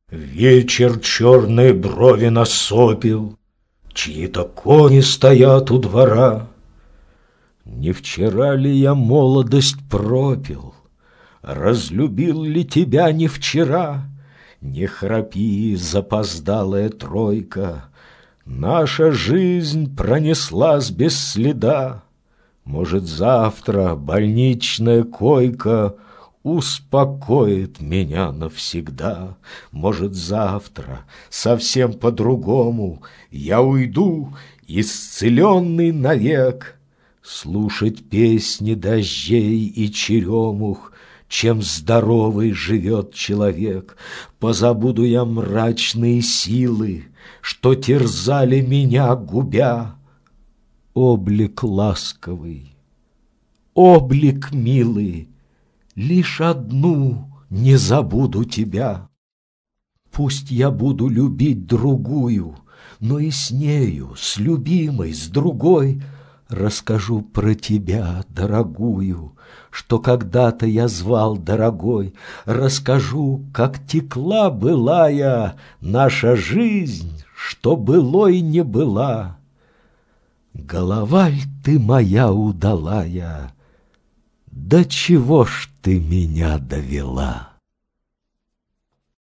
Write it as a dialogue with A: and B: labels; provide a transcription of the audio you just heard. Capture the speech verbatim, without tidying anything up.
A: Вечер черные брови насопил, чьи-то кони стоят у двора. Не вчера ли я молодость пропил, разлюбил ли тебя не вчера? Не храпи, запоздалая тройка, наша жизнь пронеслась без следа. Может, завтра больничная койка успокоит меня навсегда. Может, завтра совсем по-другому я уйду, исцеленный навек, слушать песни дождей и черемух, чем здоровый живет человек. Позабуду я мрачные силы, что терзали меня, губя. Облик ласковый, облик милый, лишь одну не забуду тебя. Пусть я буду любить другую, но и с нею, с любимой, с другой, расскажу про тебя, дорогую, что когда-то я звал дорогой. Расскажу, как текла былая наша жизнь, что былой не была. Голова ль ты моя удалая, до чего ж ты меня довела?